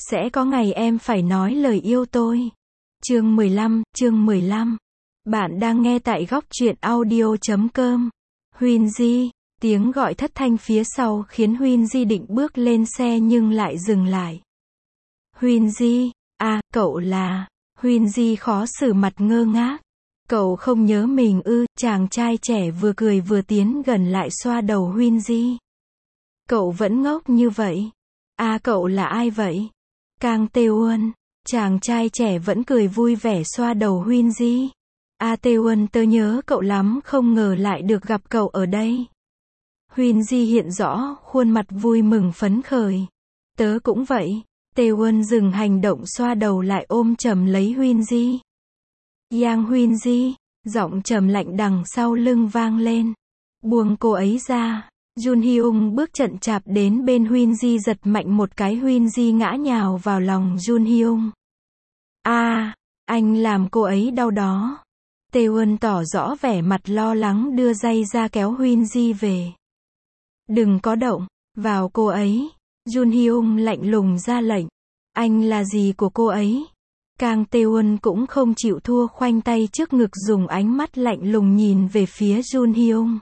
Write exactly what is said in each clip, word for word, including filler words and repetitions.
Sẽ có ngày em phải nói lời yêu tôi. Chương mười lăm, chương mười lăm. Bạn đang nghe tại góc truyện audio chấm com. Huyên Di, tiếng gọi thất thanh phía sau khiến Huyên Di định bước lên xe nhưng lại dừng lại. Huyên Di, à, cậu là... Huyên Di khó xử mặt ngơ ngác. Cậu không nhớ mình ư? Chàng trai trẻ vừa cười vừa tiến gần lại xoa đầu Huyên Di. Cậu vẫn ngốc như vậy. À, cậu là ai vậy? Kang Tae-won. Chàng trai trẻ vẫn cười vui vẻ xoa đầu Huyên Di. À Tae-won, tớ nhớ cậu lắm, không ngờ lại được gặp cậu ở đây. Huyên Di hiện rõ khuôn mặt vui mừng phấn khởi. Tớ cũng vậy. Tae-won dừng hành động xoa đầu lại ôm chầm lấy Huyên Di. Yang Huyên Di, giọng trầm lạnh đằng sau lưng vang lên. Buông cô ấy ra. Jun Hyung bước chậm chạp đến bên Huyên Di giật mạnh một cái, Huyên Di ngã nhào vào lòng Jun Hyung. A, à, anh làm cô ấy đau đó. Tae-won tỏ rõ vẻ mặt lo lắng đưa tay ra kéo Huyên Di về. Đừng có động vào cô ấy. Jun Hyung lạnh lùng ra lệnh. Anh là gì của cô ấy? Kang Tae-won cũng không chịu thua, khoanh tay trước ngực dùng ánh mắt lạnh lùng nhìn về phía Jun Hyung.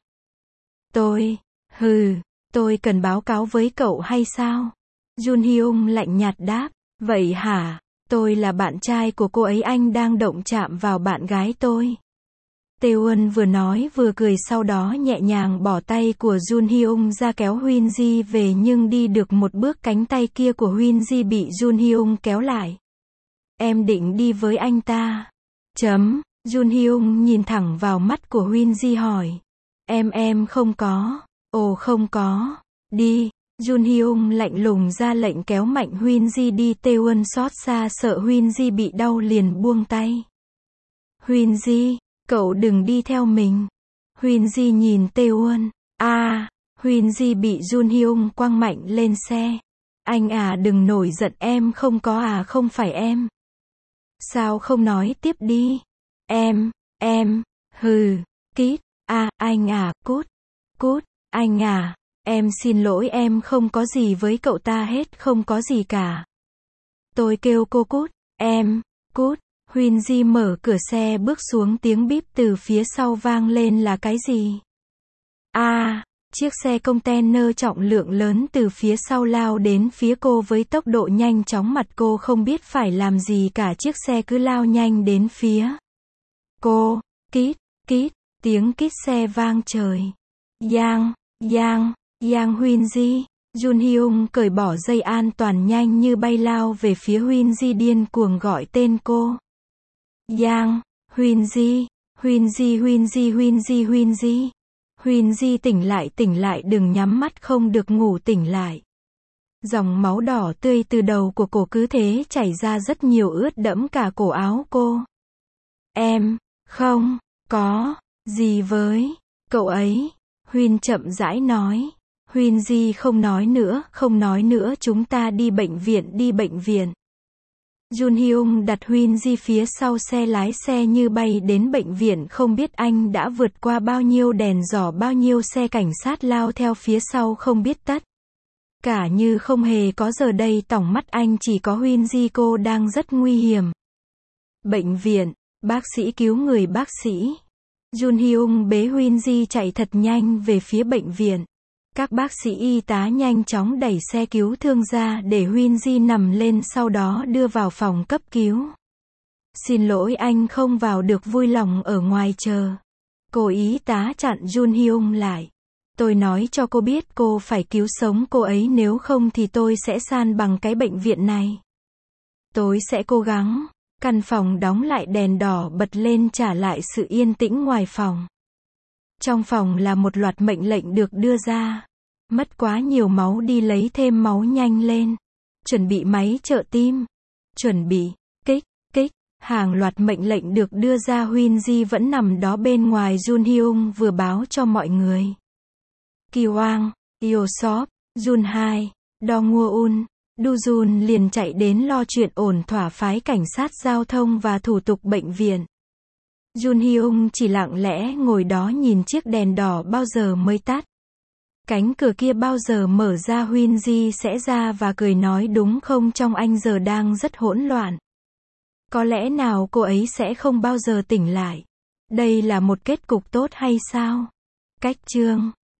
Tôi, hừ, tôi cần báo cáo với cậu hay sao? Jun Hyung lạnh nhạt đáp. Vậy hả? Tôi là bạn trai của cô ấy, anh đang động chạm vào bạn gái tôi. Tae-won vừa nói vừa cười, sau đó nhẹ nhàng bỏ tay của Jun Hyung ra kéo Huyên Di về, nhưng đi được một bước cánh tay kia của Huyên Di bị Jun Hyung kéo lại. Em định đi với anh ta? Chấm. Jun Hyung nhìn thẳng vào mắt của Huyên Di hỏi. Em em không có. Ồ không có. Đi. Jun Hyung lạnh lùng ra lệnh kéo mạnh Huyên Di đi. Tae-won xót xa sợ Huyên Di bị đau liền buông tay. Huyên Di, cậu đừng đi theo mình. Huyên Di nhìn Tae-won. A, à, Huyên Di bị Jun Hyung quăng mạnh lên xe. Anh à, đừng nổi giận, em không có à, không phải em. Sao không nói tiếp đi? Em, em, hừ, kít, à, anh à, cút, cút, anh à, em xin lỗi, em không có gì với cậu ta hết, không có gì cả. Tôi kêu cô cút, em, cút. Huyên Di mở cửa xe bước xuống, tiếng bíp từ phía sau vang lên. Là cái gì? A, à, chiếc xe container trọng lượng lớn từ phía sau lao đến phía cô với tốc độ nhanh chóng, mặt cô không biết phải làm gì cả, chiếc xe cứ lao nhanh đến phía cô. Kít, kít, tiếng kít xe vang trời. Yang, Yang, Yang Huyên Di. Jun Hyung cởi bỏ dây an toàn, nhanh như bay lao về phía Huyên Di, điên cuồng gọi tên cô. Yang, Huyên Di, Huyên Di, Huyên Di, Huyên Di, Huyên Di. Huyên Di tỉnh lại, tỉnh lại, đừng nhắm mắt, không được ngủ, tỉnh lại. Dòng máu đỏ tươi từ đầu của cô cứ thế chảy ra rất nhiều, ướt đẫm cả cổ áo cô. Em, không, có, gì với, cậu ấy. Huyên chậm rãi nói. Huyên Di không nói nữa, không nói nữa, chúng ta đi bệnh viện, đi bệnh viện. Jun Hyung đặt Huyên Di phía sau xe, lái xe như bay đến bệnh viện, không biết anh đã vượt qua bao nhiêu đèn đỏ, bao nhiêu xe cảnh sát lao theo phía sau không biết tất. Cả như không hề có, giờ đây tỏng mắt anh chỉ có Huyên Di, cô đang rất nguy hiểm. Bệnh viện, bác sĩ cứu người, bác sĩ. Jun Hyung bế Huyên Di chạy thật nhanh về phía bệnh viện. Các bác sĩ y tá nhanh chóng đẩy xe cứu thương ra để Huyên Di nằm lên, sau đó đưa vào phòng cấp cứu. Xin lỗi, anh không vào được, vui lòng ở ngoài chờ. Cô y tá chặn Jun Hyung lại. Tôi nói cho cô biết, cô phải cứu sống cô ấy, nếu không thì tôi sẽ san bằng cái bệnh viện này. Tôi sẽ cố gắng. Căn phòng đóng lại, đèn đỏ bật lên trả lại sự yên tĩnh ngoài phòng. Trong phòng là một loạt mệnh lệnh được đưa ra. Mất quá nhiều máu, đi lấy thêm máu nhanh lên. Chuẩn bị máy trợ tim. Chuẩn bị, kích, kích. Hàng loạt mệnh lệnh được đưa ra. Huyên Di vẫn nằm đó bên ngoài. Jun Hyung vừa báo cho mọi người. Kiwang, Yosop, Jun hai, Dongwon, Du Jun liền chạy đến lo chuyện ổn thỏa phái cảnh sát giao thông và thủ tục bệnh viện. Jun Hyung chỉ lặng lẽ ngồi đó nhìn chiếc đèn đỏ bao giờ mới tắt. Cánh cửa kia bao giờ mở ra Huyên Di sẽ ra và cười nói đúng không trong anh giờ đang rất hỗn loạn. Có lẽ nào cô ấy sẽ không bao giờ tỉnh lại. Đây là một kết cục tốt hay sao? Cách chương